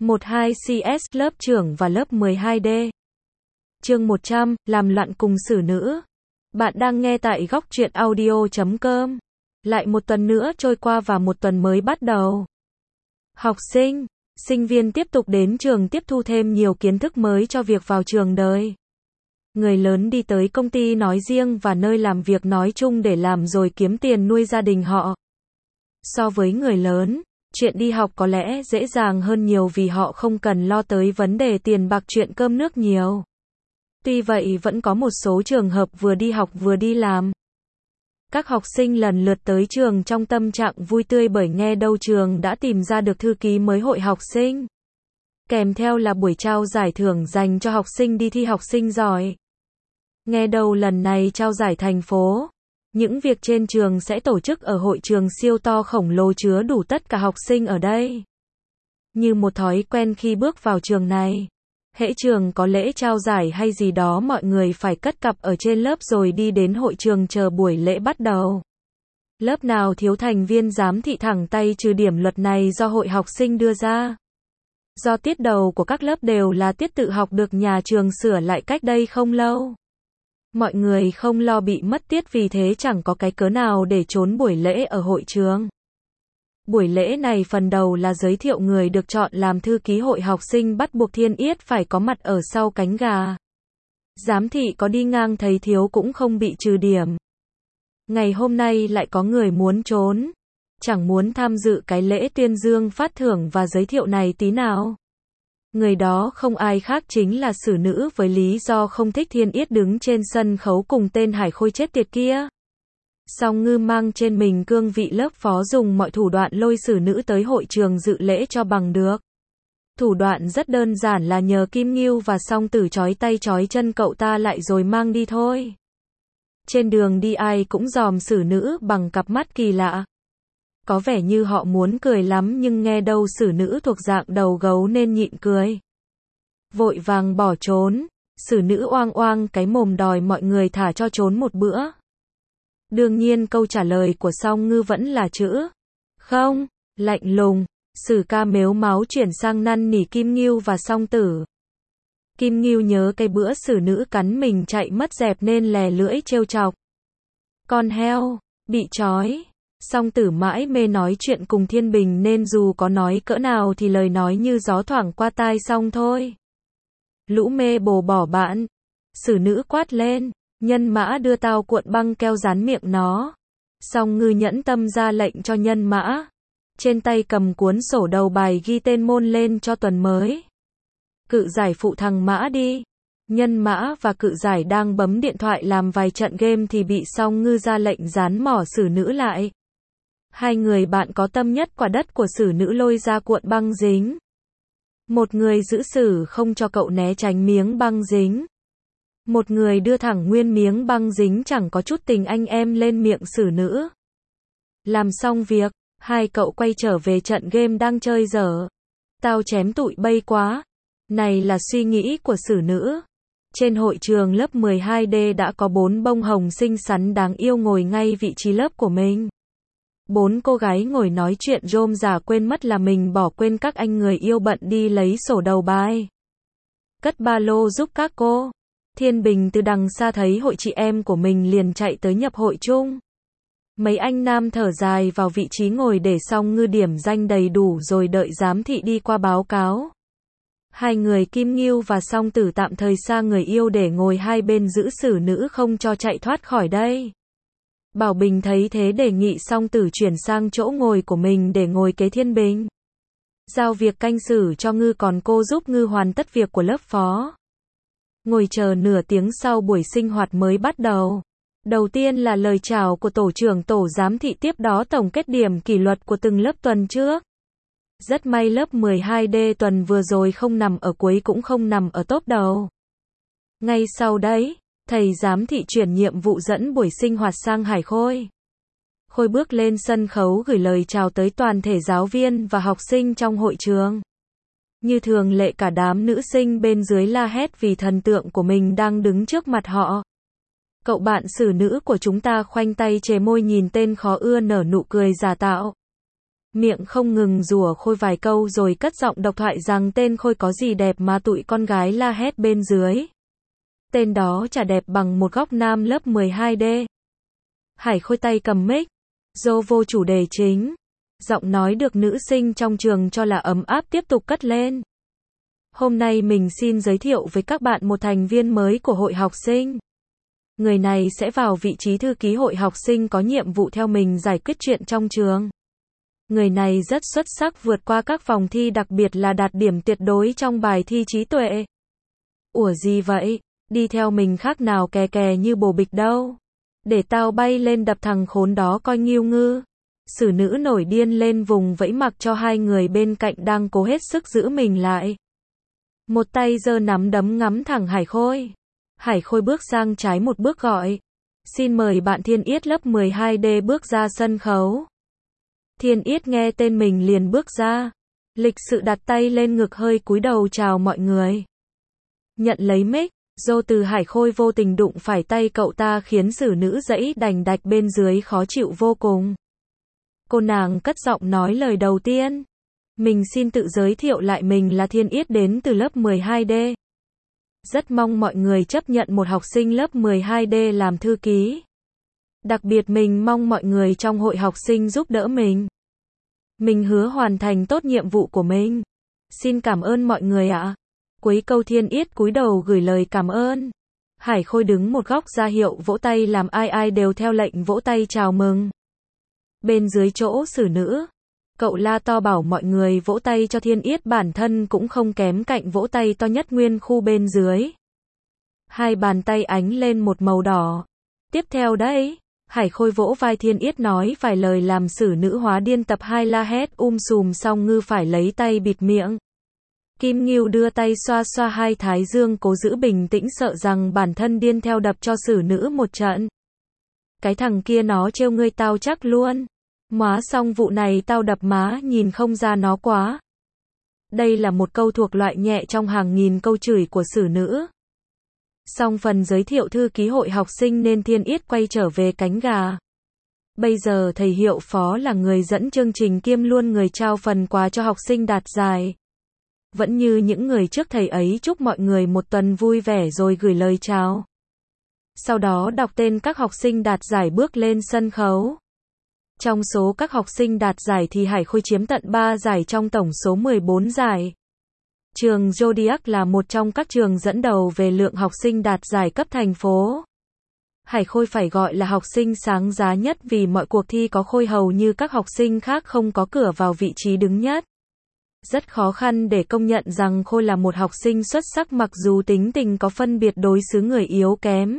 12CS lớp trưởng và lớp 12D. Chương 100, làm loạn cùng xử nữ. Bạn đang nghe tại góc truyện audio.com. Lại một tuần nữa trôi qua và một tuần mới bắt đầu. Học sinh, sinh viên tiếp tục đến trường tiếp thu thêm nhiều kiến thức mới cho việc vào trường đời. Người lớn đi tới công ty nói riêng và nơi làm việc nói chung để làm rồi kiếm tiền nuôi gia đình họ. So với người lớn, chuyện đi học có lẽ dễ dàng hơn nhiều vì họ không cần lo tới vấn đề tiền bạc chuyện cơm nước nhiều. Tuy vậy vẫn có một số trường hợp vừa đi học vừa đi làm. Các học sinh lần lượt tới trường trong tâm trạng vui tươi bởi nghe đâu trường đã tìm ra được thư ký mới hội học sinh. Kèm theo là buổi trao giải thưởng dành cho học sinh đi thi học sinh giỏi. Nghe đâu lần này trao giải thành phố. Những việc trên trường sẽ tổ chức ở hội trường siêu to khổng lồ chứa đủ tất cả học sinh ở đây. Như một thói quen khi bước vào trường này. Hễ trường có lễ trao giải hay gì đó mọi người phải cất cặp ở trên lớp rồi đi đến hội trường chờ buổi lễ bắt đầu. Lớp nào thiếu thành viên giám thị thẳng tay trừ điểm luật này do hội học sinh đưa ra. Do tiết đầu của các lớp đều là tiết tự học được nhà trường sửa lại cách đây không lâu. Mọi người không lo bị mất tiết vì thế chẳng có cái cớ nào để trốn buổi lễ ở hội trường. Buổi lễ này phần đầu là giới thiệu người được chọn làm thư ký hội học sinh bắt buộc Thiên Yết phải có mặt ở sau cánh gà. Giám thị có đi ngang thấy thiếu cũng không bị trừ điểm. Ngày hôm nay lại có người muốn trốn. Chẳng muốn tham dự cái lễ tuyên dương phát thưởng và giới thiệu này tí nào. Người đó không ai khác chính là xử nữ với lý do không thích Thiên Yết đứng trên sân khấu cùng tên Hải Khôi chết tiệt kia. Song Ngư mang trên mình cương vị lớp phó dùng mọi thủ đoạn lôi xử nữ tới hội trường dự lễ cho bằng được. Thủ đoạn rất đơn giản là nhờ Kim Ngưu và Song Tử trói tay trói chân cậu ta lại rồi mang đi thôi. Trên đường đi ai cũng dòm xử nữ bằng cặp mắt kỳ lạ. Có vẻ như họ muốn cười lắm nhưng nghe đâu xử nữ thuộc dạng đầu gấu nên nhịn cười. Vội vàng bỏ trốn, xử nữ oang oang cái mồm đòi mọi người thả cho trốn một bữa. Đương nhiên câu trả lời của Song Ngư vẫn là chữ không, lạnh lùng. Sử ca mếu máu chuyển sang năn nỉ Kim Ngưu và Song Tử. Kim Ngưu nhớ cái bữa xử nữ cắn mình chạy mất dẹp nên lè lưỡi trêu chọc. Con heo, bị trói. Song Tử mãi mê nói chuyện cùng Thiên Bình nên dù có nói cỡ nào thì lời nói như gió thoảng qua tai Song thôi. Lũ mê bồ bỏ bạn. Xử nữ quát lên. Nhân mã đưa tao cuộn băng keo dán miệng nó. Song Ngư nhẫn tâm ra lệnh cho nhân mã. Trên tay cầm cuốn sổ đầu bài ghi tên môn lên cho tuần mới. Cự giải phụ thằng mã đi. Nhân mã và cự giải đang bấm điện thoại làm vài trận game thì bị Song Ngư ra lệnh dán mỏ xử nữ lại. Hai người bạn có tâm nhất quả đất của xử nữ lôi ra cuộn băng dính. Một người giữ xử không cho cậu né tránh miếng băng dính. Một người đưa thẳng nguyên miếng băng dính chẳng có chút tình anh em lên miệng xử nữ. Làm xong việc, hai cậu quay trở về trận game đang chơi dở. Tao chém tụi bay quá. Này là suy nghĩ của xử nữ. Trên hội trường lớp 12D đã có 4 bông hồng xinh xắn đáng yêu ngồi ngay vị trí lớp của mình. 4 cô gái ngồi nói chuyện rôm rả quên mất là mình bỏ quên các anh người yêu bận đi lấy sổ đầu bài. Cất ba lô giúp các cô. Thiên Bình từ đằng xa thấy hội chị em của mình liền chạy tới nhập hội chung. Mấy anh nam thở dài vào vị trí ngồi để Song Ngư điểm danh đầy đủ rồi đợi giám thị đi qua báo cáo. Hai người Kim Ngưu và Song Tử tạm thời xa người yêu để ngồi hai bên giữ xử nữ không cho chạy thoát khỏi đây. Bảo Bình thấy thế đề nghị Song Tử chuyển sang chỗ ngồi của mình để ngồi kế Thiên Bình. Giao việc canh xử cho Ngư còn cô giúp Ngư hoàn tất việc của lớp phó. Ngồi chờ nửa tiếng sau buổi sinh hoạt mới bắt đầu. Đầu tiên là lời chào của tổ trưởng tổ giám thị, tiếp đó tổng kết điểm kỷ luật của từng lớp tuần trước. Rất may lớp 12D tuần vừa rồi không nằm ở cuối cũng không nằm ở top đầu. Ngay sau đấy, thầy giám thị chuyển nhiệm vụ dẫn buổi sinh hoạt sang Hải Khôi. Khôi bước lên sân khấu gửi lời chào tới toàn thể giáo viên và học sinh trong hội trường. Như thường lệ cả đám nữ sinh bên dưới la hét vì thần tượng của mình đang đứng trước mặt họ. Cậu bạn xử nữ của chúng ta khoanh tay chề môi nhìn tên khó ưa nở nụ cười giả tạo. Miệng không ngừng rủa Khôi vài câu rồi cất giọng độc thoại rằng tên Khôi có gì đẹp mà tụi con gái la hét bên dưới. Tên đó chả đẹp bằng một góc nam lớp 12D. Hải Khôi tay cầm mic, dô vô chủ đề chính. Giọng nói được nữ sinh trong trường cho là ấm áp tiếp tục cất lên. Hôm nay mình xin giới thiệu với các bạn một thành viên mới của hội học sinh. Người này sẽ vào vị trí thư ký hội học sinh có nhiệm vụ theo mình giải quyết chuyện trong trường. Người này rất xuất sắc vượt qua các vòng thi đặc biệt là đạt điểm tuyệt đối trong bài thi trí tuệ. Ủa gì vậy? Đi theo mình khác nào kè kè như bồ bịch đâu. Để tao bay lên đập thằng khốn đó coi nghiêu ngư. Xử nữ nổi điên lên vùng vẫy mặc cho hai người bên cạnh đang cố hết sức giữ mình lại. Một tay giơ nắm đấm ngắm thẳng Hải Khôi. Hải Khôi bước sang trái một bước gọi. Xin mời bạn Thiên Yết lớp 12D bước ra sân khấu. Thiên Yết nghe tên mình liền bước ra. Lịch sự đặt tay lên ngực hơi cúi đầu chào mọi người. Nhận lấy mic, dô từ Hải Khôi vô tình đụng phải tay cậu ta khiến xử nữ dãy đành đạch bên dưới khó chịu vô cùng. Cô nàng cất giọng nói lời đầu tiên. Mình xin tự giới thiệu lại mình là Thiên Yết đến từ lớp 12D. Rất mong mọi người chấp nhận một học sinh lớp 12D làm thư ký. Đặc biệt mình mong mọi người trong hội học sinh giúp đỡ mình. Mình hứa hoàn thành tốt nhiệm vụ của mình. Xin cảm ơn mọi người ạ. Cuối câu Thiên Yết cúi đầu gửi lời cảm ơn. Hải Khôi đứng một góc ra hiệu vỗ tay làm ai ai đều theo lệnh vỗ tay chào mừng. Bên dưới chỗ xử nữ, cậu la to bảo mọi người vỗ tay cho Thiên Yết, bản thân cũng không kém cạnh vỗ tay to nhất nguyên khu bên dưới. Hai bàn tay ánh lên một màu đỏ. Tiếp theo đấy, Hải Khôi vỗ vai Thiên Yết nói vài lời làm xử nữ hóa điên tập 2 la hét sùm xong ngư phải lấy tay bịt miệng. Kim Ngưu đưa tay xoa xoa hai thái dương cố giữ bình tĩnh sợ rằng bản thân điên theo đập cho xử nữ một trận. Cái thằng kia nó trêu ngươi tao chắc luôn. Móa xong vụ này tao đập má nhìn không ra nó quá. Đây là một câu thuộc loại nhẹ trong hàng nghìn câu chửi của xử nữ. Xong phần giới thiệu thư ký hội học sinh nên Thiên Yết quay trở về cánh gà. Bây giờ thầy hiệu phó là người dẫn chương trình kiêm luôn người trao phần quà cho học sinh đạt giải. Vẫn như những người trước thầy ấy chúc mọi người một tuần vui vẻ rồi gửi lời chào. Sau đó đọc tên các học sinh đạt giải bước lên sân khấu. Trong số các học sinh đạt giải thì Hải Khôi chiếm tận 3 giải trong tổng số 14 giải. Trường Zodiac là một trong các trường dẫn đầu về lượng học sinh đạt giải cấp thành phố. Hải Khôi phải gọi là học sinh sáng giá nhất vì mọi cuộc thi có Khôi hầu như các học sinh khác không có cửa vào vị trí đứng nhất. Rất khó khăn để công nhận rằng Khôi là một học sinh xuất sắc mặc dù tính tình có phân biệt đối xử người yếu kém.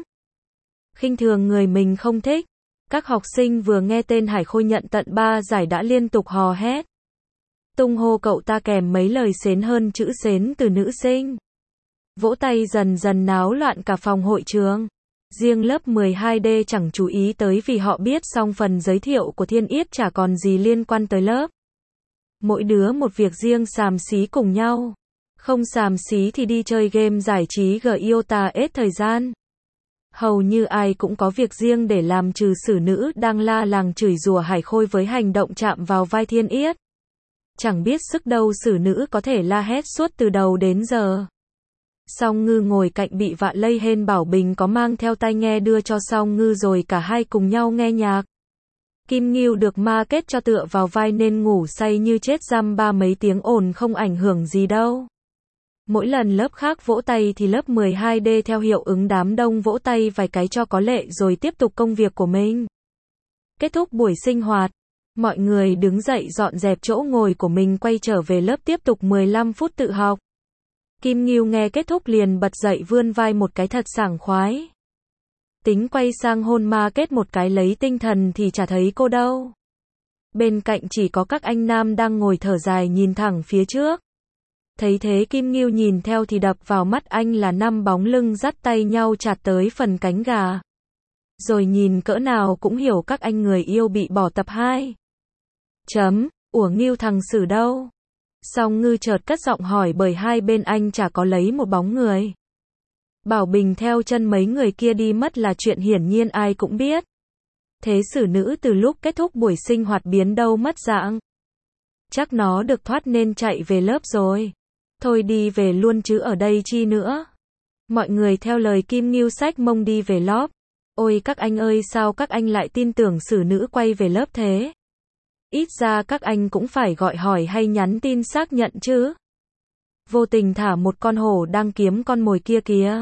Khinh thường người mình không thích. Các học sinh vừa nghe tên Hải Khôi nhận tận 3 giải đã liên tục hò hét. Tung hô cậu ta kèm mấy lời xến hơn chữ xến từ nữ sinh. Vỗ tay dần dần náo loạn cả phòng hội trường. Riêng lớp 12D chẳng chú ý tới vì họ biết xong phần giới thiệu của Thiên Yết chả còn gì liên quan tới lớp. Mỗi đứa một việc riêng xàm xí cùng nhau. Không xàm xí thì đi chơi game giải trí Giota hết thời gian. Hầu như ai cũng có việc riêng để làm trừ xử nữ đang la làng chửi rủa Hải Khôi với hành động chạm vào vai Thiên Yết. Chẳng biết sức đâu xử nữ có thể la hét suốt từ đầu đến giờ. Song Ngư ngồi cạnh bị vạ lây hên bảo Bình có mang theo tai nghe đưa cho Song Ngư rồi cả hai cùng nhau nghe nhạc. Kim Ngưu được ma kết cho tựa vào vai nên ngủ say như chết dăm ba mấy tiếng ồn không ảnh hưởng gì đâu. Mỗi lần lớp khác vỗ tay thì lớp 12D theo hiệu ứng đám đông vỗ tay vài cái cho có lệ rồi tiếp tục công việc của mình. Kết thúc buổi sinh hoạt, mọi người đứng dậy dọn dẹp chỗ ngồi của mình quay trở về lớp tiếp tục 15 phút tự học. Kim Ngưu nghe kết thúc liền bật dậy vươn vai một cái thật sảng khoái. Tính quay sang hôn ma kết một cái lấy tinh thần thì chả thấy cô đâu. Bên cạnh chỉ có các anh nam đang ngồi thở dài nhìn thẳng phía trước. Thấy thế Kim Ngưu nhìn theo thì đập vào mắt anh là 5 bóng lưng dắt tay nhau chạt tới phần cánh gà. Rồi nhìn cỡ nào cũng hiểu các anh người yêu bị bỏ tập 2. Ủa Ngưu thằng xử đâu? Song Ngư chợt cất giọng hỏi bởi hai bên anh chả có lấy một bóng người. Bảo Bình theo chân mấy người kia đi mất là chuyện hiển nhiên ai cũng biết. Thế xử nữ từ lúc kết thúc buổi sinh hoạt biến đâu mất dạng. Chắc nó được thoát nên chạy về lớp rồi. Thôi đi về luôn chứ ở đây chi nữa. Mọi người theo lời Kim Ngưu xách mông đi về lớp. Ôi các anh ơi, sao các anh lại tin tưởng xử nữ quay về lớp thế? Ít ra các anh cũng phải gọi hỏi hay nhắn tin xác nhận chứ. Vô tình thả một con hổ đang kiếm con mồi kia kìa.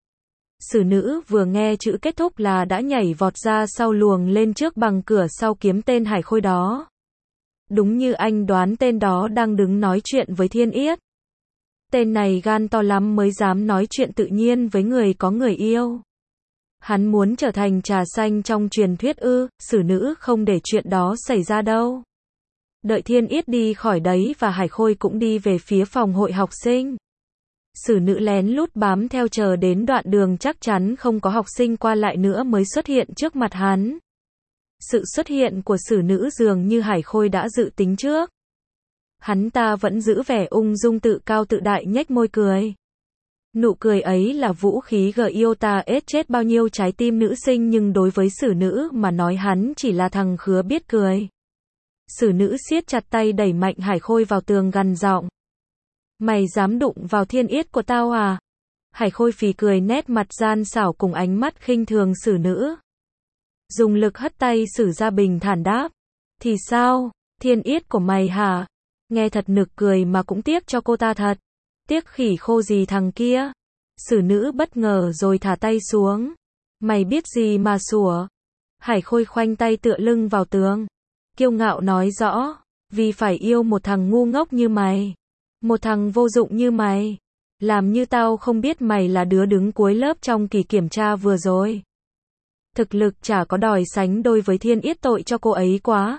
Xử nữ vừa nghe chữ kết thúc là đã nhảy vọt ra sau luồng lên trước bằng cửa sau kiếm tên Hải Khôi đó. Đúng như anh đoán, tên đó đang đứng nói chuyện với Thiên Yết. Tên này gan to lắm mới dám nói chuyện tự nhiên với người có người yêu. Hắn muốn trở thành trà xanh trong truyền thuyết ư? Xử nữ không để chuyện đó xảy ra đâu. Đợi Thiên Yết đi khỏi đấy và Hải Khôi cũng đi về phía phòng hội học sinh. Xử nữ lén lút bám theo chờ đến đoạn đường chắc chắn không có học sinh qua lại nữa mới xuất hiện trước mặt hắn. Sự xuất hiện của xử nữ dường như Hải Khôi đã dự tính trước. Hắn ta vẫn giữ vẻ ung dung tự cao tự đại, nhếch môi cười. Nụ cười ấy là vũ khí Iota ết chết bao nhiêu trái tim nữ sinh, nhưng đối với xử nữ mà nói hắn chỉ là thằng khứa biết cười. Xử nữ siết chặt tay đẩy mạnh Hải Khôi vào tường gằn giọng. Mày dám đụng vào Thiên Yết của tao à? Hải Khôi phì cười, nét mặt gian xảo cùng ánh mắt khinh thường xử nữ. Dùng lực hất tay xử ra, bình thản đáp. Thì sao? Thiên Yết của mày hả? Nghe thật nực cười mà cũng tiếc cho cô ta thật. Tiếc khỉ khô gì thằng kia? Xử nữ bất ngờ rồi thả tay xuống. Mày biết gì mà sủa? Hải Khôi khoanh tay tựa lưng vào tường. Kiêu ngạo nói rõ. Vì phải yêu một thằng ngu ngốc như mày. Một thằng vô dụng như mày. Làm như tao không biết mày là đứa đứng cuối lớp trong kỳ kiểm tra vừa rồi. Thực lực chả có đòi sánh đôi với Thiên Yết, tội cho cô ấy quá.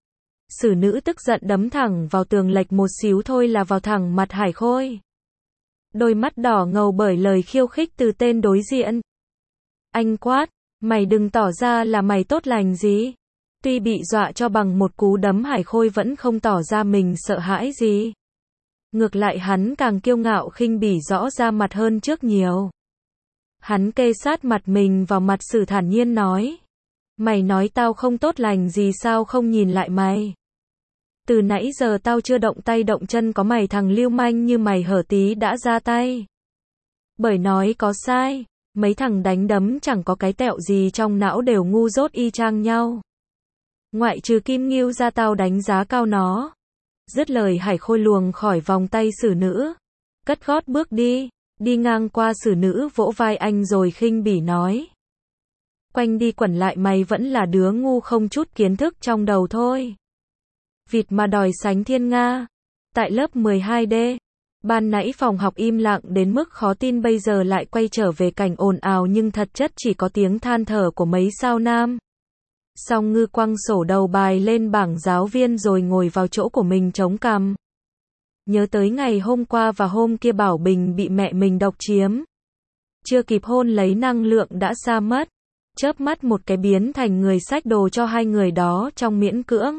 Xử nữ tức giận đấm thẳng vào tường, lệch một xíu thôi là vào thẳng mặt Hải Khôi. Đôi mắt đỏ ngầu bởi lời khiêu khích từ tên đối diện. Anh quát, mày đừng tỏ ra là mày tốt lành gì. Tuy bị dọa cho bằng một cú đấm, Hải Khôi vẫn không tỏ ra mình sợ hãi gì. Ngược lại hắn càng kiêu ngạo khinh bỉ rõ ra mặt hơn trước nhiều. Hắn kê sát mặt mình vào mặt xử, thản nhiên nói. Mày nói tao không tốt lành gì, sao không nhìn lại mày? Từ nãy giờ tao chưa động tay động chân, có mày thằng lưu manh như mày hở tí đã ra tay. Bởi nói có sai, mấy thằng đánh đấm chẳng có cái tẹo gì trong não, đều ngu dốt y chang nhau. Ngoại trừ Kim Ngưu ra, tao đánh giá cao nó. Dứt lời Hải Khôi luồng khỏi vòng tay xử nữ. Cất gót bước đi. Đi ngang qua xử nữ vỗ vai anh rồi khinh bỉ nói. Quanh đi quẩn lại mày vẫn là đứa ngu không chút kiến thức trong đầu thôi. Vịt mà đòi sánh thiên nga. Tại lớp 12D, ban nãy phòng học im lặng đến mức khó tin bây giờ lại quay trở về cảnh ồn ào, nhưng thật chất chỉ có tiếng than thở của mấy sao nam. Song Ngư quăng sổ đầu bài lên bảng giáo viên rồi ngồi vào chỗ của mình chống cằm. Nhớ tới ngày hôm qua và hôm kia Bảo Bình bị mẹ mình độc chiếm. Chưa kịp hôn lấy năng lượng đã xa mất. Chớp mắt một cái biến thành người xách đồ cho hai người đó trong miễn cưỡng.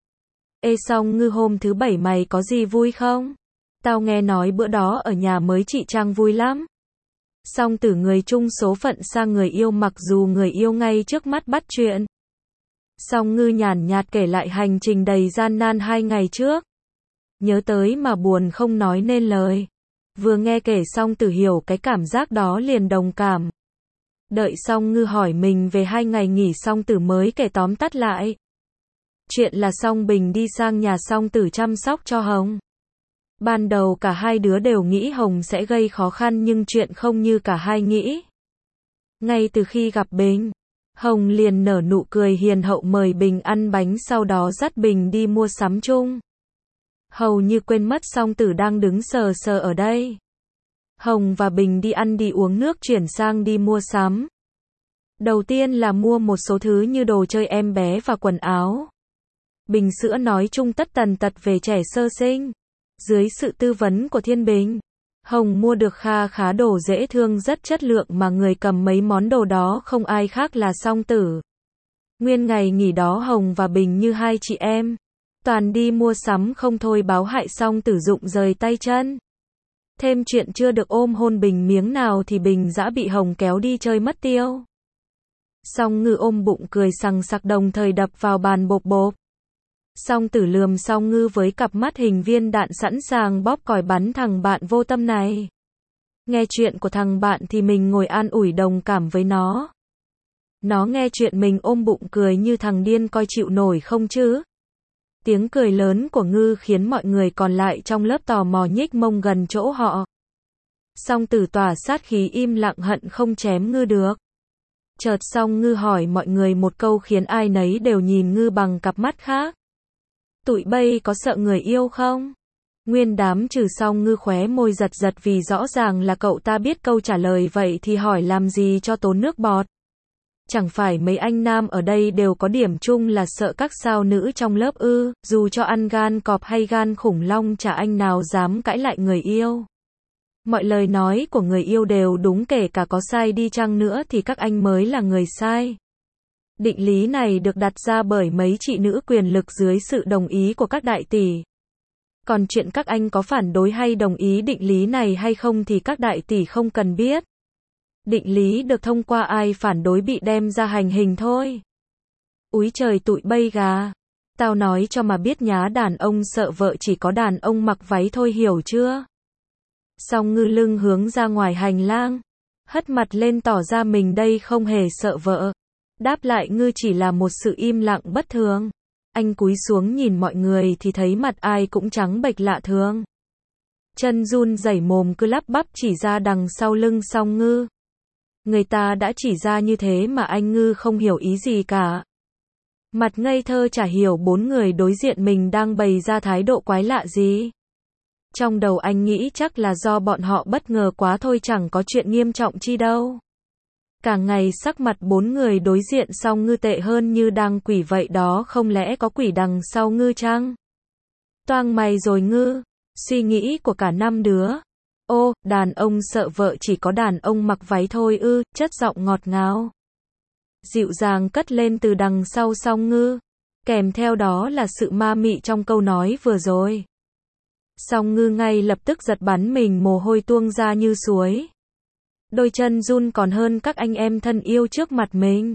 Ê Song Ngư, hôm thứ bảy mày có gì vui không? Tao nghe nói bữa đó ở nhà mới chị Trang vui lắm. Song Tử người chung số phận sang người yêu, mặc dù người yêu ngay trước mắt bắt chuyện. Song Ngư nhàn nhạt kể lại hành trình đầy gian nan 2 ngày trước. Nhớ tới mà buồn không nói nên lời. Vừa nghe kể Song Tử hiểu cái cảm giác đó liền đồng cảm. Đợi Song Ngư hỏi mình về 2 ngày nghỉ, Song Tử mới kể tóm tắt lại. Chuyện là Song Bình đi sang nhà Song Tử chăm sóc cho Hồng. Ban đầu cả hai đứa đều nghĩ Hồng sẽ gây khó khăn, nhưng chuyện không như cả hai nghĩ. Ngay từ khi gặp Bình, Hồng liền nở nụ cười hiền hậu mời Bình ăn bánh, sau đó dắt Bình đi mua sắm chung. Hầu như quên mất Song Tử đang đứng sờ sờ ở đây. Hồng và Bình đi ăn đi uống nước chuyển sang đi mua sắm. Đầu tiên là mua một số thứ như đồ chơi em bé và quần áo. Bình sữa nói chung tất tần tật về trẻ sơ sinh. Dưới sự tư vấn của Thiên Bình, Hồng mua được kha khá đồ dễ thương rất chất lượng, mà người cầm mấy món đồ đó không ai khác là Song Tử. Nguyên ngày nghỉ đó Hồng và Bình như hai chị em. Toàn đi mua sắm không thôi, báo hại Song Tử rụng rời tay chân. Thêm chuyện chưa được ôm hôn Bình miếng nào thì Bình dã bị Hồng kéo đi chơi mất tiêu. Song Ngư ôm bụng cười sằng sặc, đồng thời đập vào bàn bộp bộp. Song Tử lườm Song Ngư với cặp mắt hình viên đạn sẵn sàng bóp còi bắn thằng bạn vô tâm này. Nghe chuyện của thằng bạn thì mình ngồi an ủi đồng cảm với nó. Nó nghe chuyện mình ôm bụng cười như thằng điên coi chịu nổi không chứ. Tiếng cười lớn của Ngư khiến mọi người còn lại trong lớp tò mò nhích mông gần chỗ họ. Song Tử tỏa sát khí im lặng hận không chém Ngư được. Chợt Song Ngư hỏi mọi người một câu khiến ai nấy đều nhìn Ngư bằng cặp mắt khác. Tụi bay có sợ người yêu không? Nguyên đám trừ Song Ngư khóe môi giật giật vì rõ ràng là cậu ta biết câu trả lời vậy thì hỏi làm gì cho tốn nước bọt. Chẳng phải mấy anh nam ở đây đều có điểm chung là sợ các sao nữ trong lớp ư, dù cho ăn gan cọp hay gan khủng long chả anh nào dám cãi lại người yêu. Mọi lời nói của người yêu đều đúng, kể cả có sai đi chăng nữa thì các anh mới là người sai. Định lý này được đặt ra bởi mấy chị nữ quyền lực dưới sự đồng ý của các đại tỷ. Còn chuyện các anh có phản đối hay đồng ý định lý này hay không thì các đại tỷ không cần biết. Định lý được thông qua, ai phản đối bị đem ra hành hình thôi. Úi trời tụi bay gà. Tao nói cho mà biết nhá, đàn ông sợ vợ chỉ có đàn ông mặc váy thôi, hiểu chưa? Song Ngư lưng hướng ra ngoài hành lang. Hất mặt lên tỏ ra mình đây không hề sợ vợ. Đáp lại Ngư chỉ là một sự im lặng bất thường. Anh cúi xuống nhìn mọi người thì thấy mặt ai cũng trắng bệch lạ thường. Chân run rẩy mồm cứ lắp bắp chỉ ra đằng sau lưng Song Ngư. Người ta đã chỉ ra như thế mà anh Ngư không hiểu ý gì cả. Mặt ngây thơ chả hiểu bốn người đối diện mình đang bày ra thái độ quái lạ gì. Trong đầu anh nghĩ chắc là do bọn họ bất ngờ quá thôi, chẳng có chuyện nghiêm trọng chi đâu. Cả ngày sắc mặt bốn người đối diện Song Ngư tệ hơn như đang quỷ vậy đó, không lẽ có quỷ đằng sau Ngư chăng? Toang mày rồi Ngư. Suy nghĩ của cả năm đứa. Ô, đàn ông sợ vợ chỉ có đàn ông mặc váy thôi ư, chất giọng ngọt ngào dịu dàng cất lên từ đằng sau Song Ngư. Kèm theo đó là sự ma mị trong câu nói vừa rồi. Song Ngư ngay lập tức giật bắn mình, mồ hôi tuôn ra như suối. Đôi chân run còn hơn các anh em thân yêu trước mặt mình.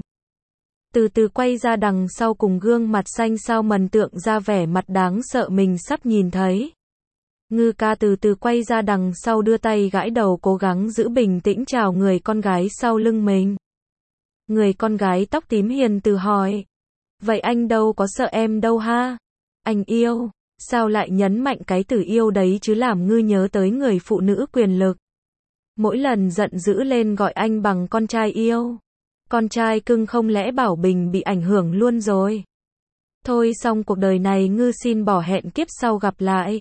Từ từ quay ra đằng sau cùng gương mặt xanh xao mần tượng ra vẻ mặt đáng sợ mình sắp nhìn thấy. Ngư ca từ từ quay ra đằng sau, đưa tay gãi đầu, cố gắng giữ bình tĩnh chào người con gái sau lưng mình. Người con gái tóc tím hiền từ hỏi. Vậy anh đâu có sợ em đâu ha? Anh yêu. Sao lại nhấn mạnh cái từ yêu đấy chứ, làm Ngư nhớ tới người phụ nữ quyền lực. Mỗi lần giận dữ lên gọi anh bằng con trai yêu. Con trai cưng, không lẽ Bảo Bình bị ảnh hưởng luôn rồi? Thôi xong cuộc đời này Ngư xin bỏ, hẹn kiếp sau gặp lại.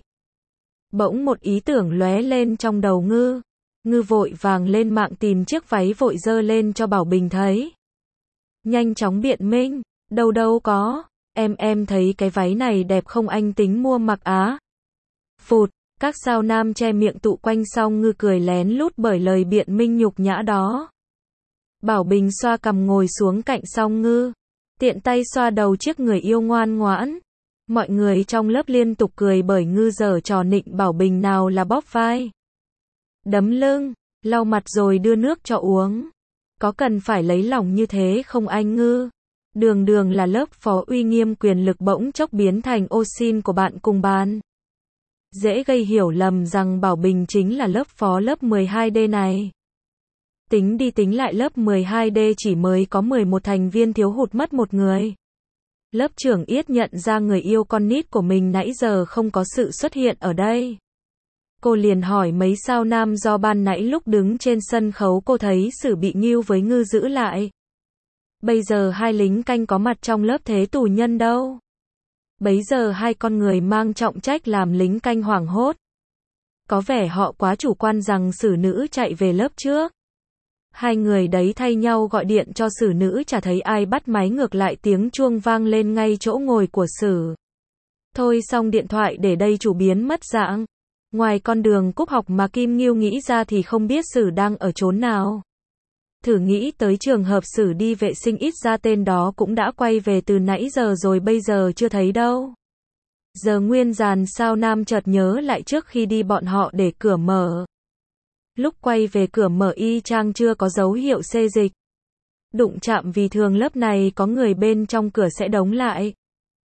Bỗng một ý tưởng lóe lên trong đầu Ngư. Ngư vội vàng lên mạng tìm chiếc váy, vội dơ lên cho Bảo Bình thấy. Nhanh chóng biện minh. Đâu có. Em thấy cái váy này đẹp không, anh tính mua mặc á. Phụt. Các sao nam che miệng tụ quanh Song Ngư cười lén lút bởi lời biện minh nhục nhã đó. Bảo Bình xoa cằm ngồi xuống cạnh Song Ngư. Tiện tay xoa đầu chiếc người yêu ngoan ngoãn. Mọi người trong lớp liên tục cười bởi Ngư giở trò nịnh Bảo Bình, nào là bóp vai, đấm lưng, lau mặt rồi đưa nước cho uống. Có cần phải lấy lòng như thế không anh Ngư? Đường là lớp phó uy nghiêm quyền lực bỗng chốc biến thành ô xin của bạn cùng bàn. Dễ gây hiểu lầm rằng Bảo Bình chính là lớp phó lớp 12D này. Tính đi tính lại lớp 12D chỉ mới có 11 thành viên, thiếu hụt mất một người. Lớp trưởng Yết nhận ra người yêu con nít của mình nãy giờ không có sự xuất hiện ở đây. Cô liền hỏi mấy sao nam do ban nãy lúc đứng trên sân khấu cô thấy Sử bị Ngưu với Ngư giữ lại. Bây giờ hai lính canh có mặt trong lớp, thế tù nhân đâu? Bấy giờ hai con người mang trọng trách làm lính canh hoảng hốt. Có vẻ họ quá chủ quan rằng Sử nữ chạy về lớp trước. Hai người đấy thay nhau gọi điện cho Sử nữ, chả thấy ai bắt máy, ngược lại tiếng chuông vang lên ngay chỗ ngồi của Sử. Thôi xong điện thoại để đây, chủ biến mất dạng. Ngoài con đường cúp học mà Kim Ngưu nghĩ ra thì không biết Sử đang ở chốn nào. Thử nghĩ tới trường hợp Sử đi vệ sinh, ít ra tên đó cũng đã quay về từ nãy giờ rồi, bây giờ chưa thấy đâu. Giờ nguyên dàn sao nam chợt nhớ lại trước khi đi bọn họ để cửa mở. Lúc quay về cửa mở y chang chưa có dấu hiệu xê dịch. Đụng chạm vì thường lớp này có người bên trong cửa sẽ đóng lại.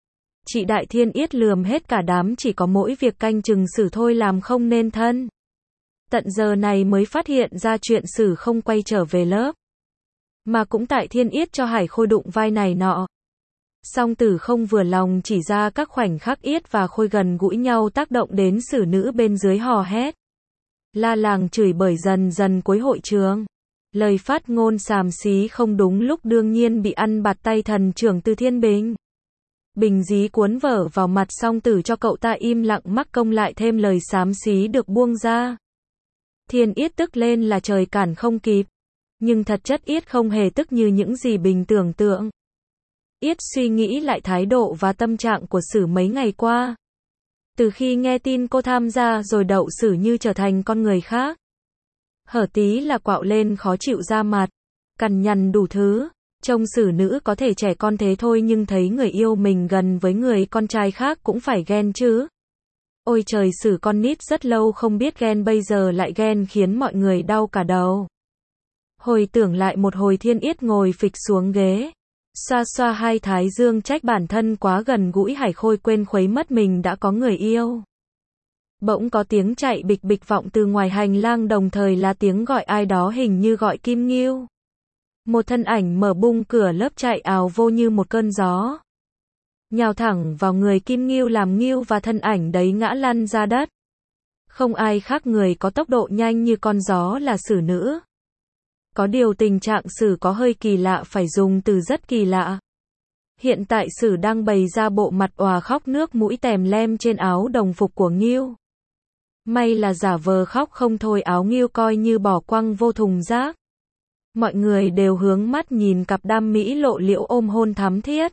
Chị Đại Thiên Yết lườm hết cả đám, chỉ có mỗi việc canh chừng Sử thôi làm không nên thân. Tận giờ này mới phát hiện ra chuyện Sử không quay trở về lớp. Mà cũng tại Thiên Yết cho Hải Khôi đụng vai này nọ. Song Tử không vừa lòng chỉ ra các khoảnh khắc Yết và Khôi gần gũi nhau tác động đến Sử nữ bên dưới hò hét. La làng chửi bới dần dần cuối hội trường. Lời phát ngôn xàm xí không đúng lúc đương nhiên bị ăn bạt tay thần trưởng Từ Thiên Bình. Bình dí cuốn vở vào mặt Song Tử cho cậu ta im lặng, mắc công lại thêm lời xám xí được buông ra. Thiên Yết tức lên là trời cản không kịp. Nhưng thật chất Yết không hề tức như những gì Bình tưởng tượng. Yết suy nghĩ lại thái độ và tâm trạng của Sử mấy ngày qua. Từ khi nghe tin cô tham gia rồi đậu Sử như trở thành con người khác. Hở tí là quạo lên khó chịu ra mặt, cằn nhằn đủ thứ. Trông Sử nữ có thể trẻ con thế thôi nhưng thấy người yêu mình gần với người con trai khác cũng phải ghen chứ. Ôi trời, Sử con nít rất lâu không biết ghen bây giờ lại ghen khiến mọi người đau cả đầu. Hồi tưởng lại một hồi, Thiên Yết ngồi phịch xuống ghế. Xoa xoa hai thái dương, trách bản thân quá gần gũi Hải Khôi, quên khuấy mất mình đã có người yêu. Bỗng có tiếng chạy bịch bịch vọng từ ngoài hành lang, đồng thời là tiếng gọi ai đó, hình như gọi Kim Ngưu. Một thân ảnh mở bung cửa lớp chạy ào vô như một cơn gió. Nhào thẳng vào người Kim Ngưu làm Ngưu và thân ảnh đấy ngã lăn ra đất. Không ai khác người có tốc độ nhanh như con gió là Sử nữ. Có điều tình trạng Sử có hơi kỳ lạ, phải dùng từ rất kỳ lạ. Hiện tại Sử đang bày ra bộ mặt òa khóc, nước mũi tèm lem trên áo đồng phục của Ngưu. May là giả vờ khóc không thôi, áo Ngưu coi như bỏ quăng vô thùng rác. Mọi người đều hướng mắt nhìn cặp đam mỹ lộ liễu ôm hôn thắm thiết.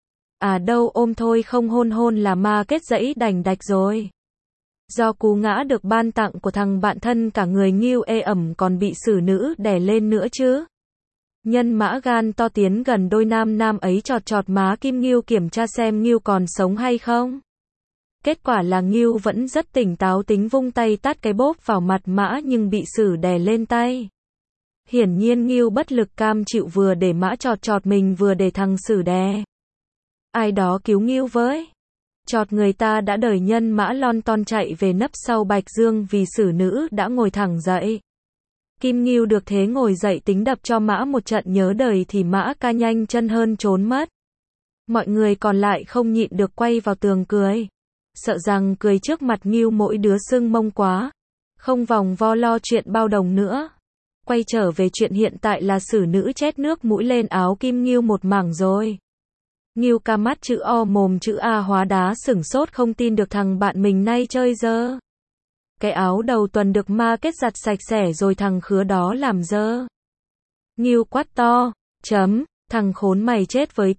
À đâu, ôm thôi không hôn, hôn là ma kết dãy đành đạch rồi. Do cú ngã được ban tặng của thằng bạn thân, cả người Ngưu ê ẩm còn bị Sử nữ đè lên nữa chứ. Nhân mã gan to tiến gần đôi nam ấy, chọt chọt má Kim Ngưu kiểm tra xem Ngưu còn sống hay không. Kết quả là Ngưu vẫn rất tỉnh táo, tính vung tay tát cái bốp vào mặt mã nhưng bị Sử đè lên tay. Hiển nhiên Ngưu bất lực cam chịu, vừa để mã chọt chọt mình vừa để thằng Sử đè. Ai đó cứu Ngưu với. Chọt người ta đã đợi, nhân mã lon ton chạy về nấp sau Bạch Dương vì Sử nữ đã ngồi thẳng dậy. Kim Ngưu được thế ngồi dậy tính đập cho mã một trận nhớ đời thì mã ca nhanh chân hơn trốn mất. Mọi người còn lại không nhịn được quay vào tường cười. Sợ rằng cười trước mặt Ngưu mỗi đứa sưng mông quá. Không vòng vo lo chuyện bao đồng nữa. Quay trở về chuyện hiện tại là Sử nữ chét nước mũi lên áo Kim Ngưu một mảng rồi. Ngưu ca mắt chữ O mồm chữ A hóa đá, sửng sốt không tin được thằng bạn mình nay chơi dơ. Cái áo đầu tuần được ma kết giặt sạch sẽ rồi thằng khứa đó làm dơ. Ngưu quát to, thằng khốn mày chết với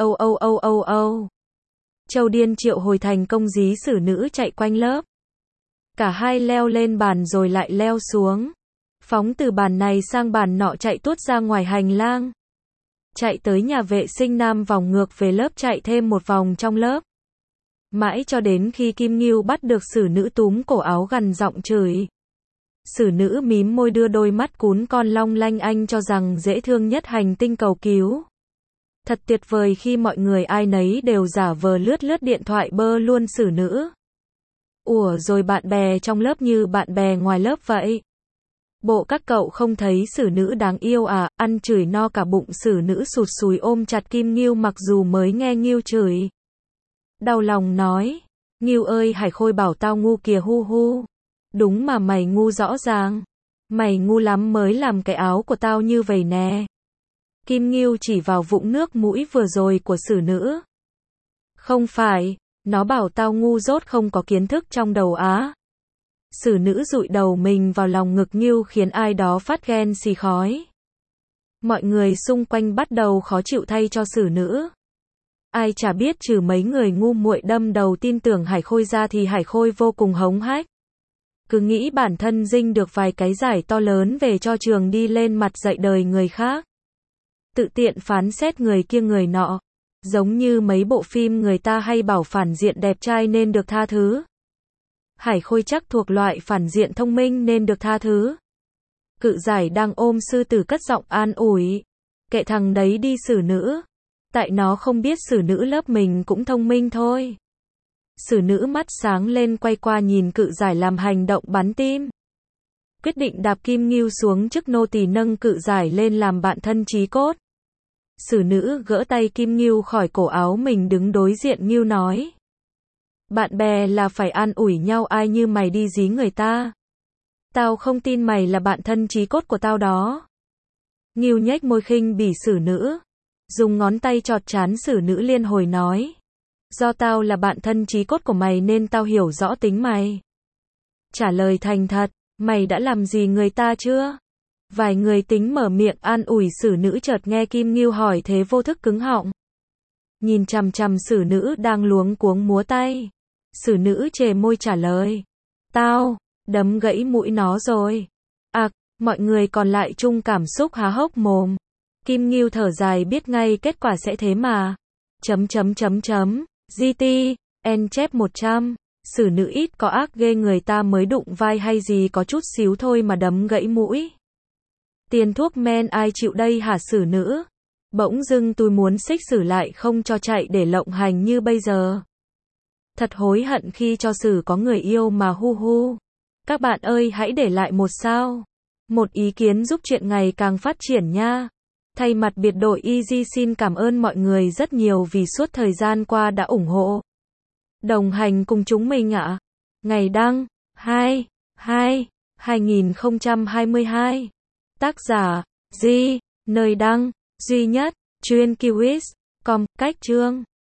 TAOOOOO. Châu điên triệu hồi thành công dí Sử nữ chạy quanh lớp. Cả hai leo lên bàn rồi lại leo xuống. Phóng từ bàn này sang bàn nọ, chạy tuốt ra ngoài hành lang. Chạy tới nhà vệ sinh nam, vòng ngược về lớp, chạy thêm một vòng trong lớp. Mãi cho đến khi Kim Ngưu bắt được Sử nữ túm cổ áo gằn giọng chửi. Sử nữ mím môi đưa đôi mắt cún con long lanh, anh cho rằng dễ thương nhất hành tinh cầu cứu. Thật tuyệt vời khi mọi người ai nấy đều giả vờ lướt điện thoại bơ luôn Sử nữ. Ủa rồi bạn bè trong lớp như bạn bè ngoài lớp vậy. Bộ các cậu không thấy Sử nữ đáng yêu à? Ăn chửi no cả bụng, Sử nữ sụt sùi ôm chặt Kim Ngưu mặc dù mới nghe Ngưu chửi. Đau lòng nói, Ngưu ơi, Hải Khôi bảo tao ngu kìa, hu hu. Đúng mà mày ngu rõ ràng. Mày ngu lắm mới làm cái áo của tao như vậy nè. Kim Ngưu chỉ vào vũng nước mũi vừa rồi của Sử nữ. Không phải, nó bảo tao ngu dốt không có kiến thức trong đầu á. Sử nữ dụi đầu mình vào lòng ngực Ngưu khiến ai đó phát ghen xì khói. Mọi người xung quanh bắt đầu khó chịu thay cho Sử nữ. Ai chả biết trừ mấy người ngu muội đâm đầu tin tưởng Hải Khôi ra thì Hải Khôi vô cùng hống hách. Cứ nghĩ bản thân dinh được vài cái giải to lớn về cho trường đi lên mặt dạy đời người khác. Tự tiện phán xét người kia người nọ. Giống như mấy bộ phim người ta hay bảo phản diện đẹp trai nên được tha thứ. Hải Khôi chắc thuộc loại phản diện thông minh nên được tha thứ. Cự giải đang ôm sư tử cất giọng an ủi. Kệ thằng đấy đi Sử nữ. Tại nó không biết xử nữ lớp mình cũng thông minh thôi. Xử nữ mắt sáng lên quay qua nhìn cự giải làm hành động bắn tim. Quyết định đạp Kim Ngưu xuống trước nô tỳ nâng cự giải lên làm bạn thân chí cốt. Xử nữ gỡ tay Kim Ngưu khỏi cổ áo mình đứng đối diện Ngưu nói. Bạn bè là phải an ủi nhau, ai như mày đi dí người ta. Tao không tin mày là bạn thân chí cốt của tao đó. Ngưu nhếch môi khinh bỉ xử nữ. Dùng ngón tay chọt trán xử nữ liên hồi nói. Do tao là bạn thân chí cốt của mày nên tao hiểu rõ tính mày. Trả lời thành thật, mày đã làm gì người ta chưa? Vài người tính mở miệng an ủi xử nữ, chợt nghe Kim Ngưu hỏi thế vô thức cứng họng. Nhìn chằm chằm xử nữ đang luống cuống múa tay. Xử nữ chề môi trả lời. Tao, đấm gãy mũi nó rồi. Mọi người còn lại chung cảm xúc há hốc mồm. Kim Ngưu thở dài biết ngay kết quả sẽ thế mà. GT, N chép 100. Xử nữ ít có ác ghê, người ta mới đụng vai hay gì có chút xíu thôi mà đấm gãy mũi. Tiền thuốc men ai chịu đây hả xử nữ? Bỗng dưng tôi muốn xích xử lại không cho chạy để lộng hành như bây giờ. Thật hối hận khi cho xử có người yêu mà hu hu. Các bạn ơi hãy để lại một sao. Một ý kiến giúp chuyện ngày càng phát triển nha. Thay mặt biệt đội Easy xin cảm ơn mọi người rất nhiều vì suốt thời gian qua đã ủng hộ. Đồng hành cùng chúng mình ạ. Ngày đăng 2/2/2022. Tác giả Di, nơi đăng duy nhất chuyên Kiwis.com. Cách chương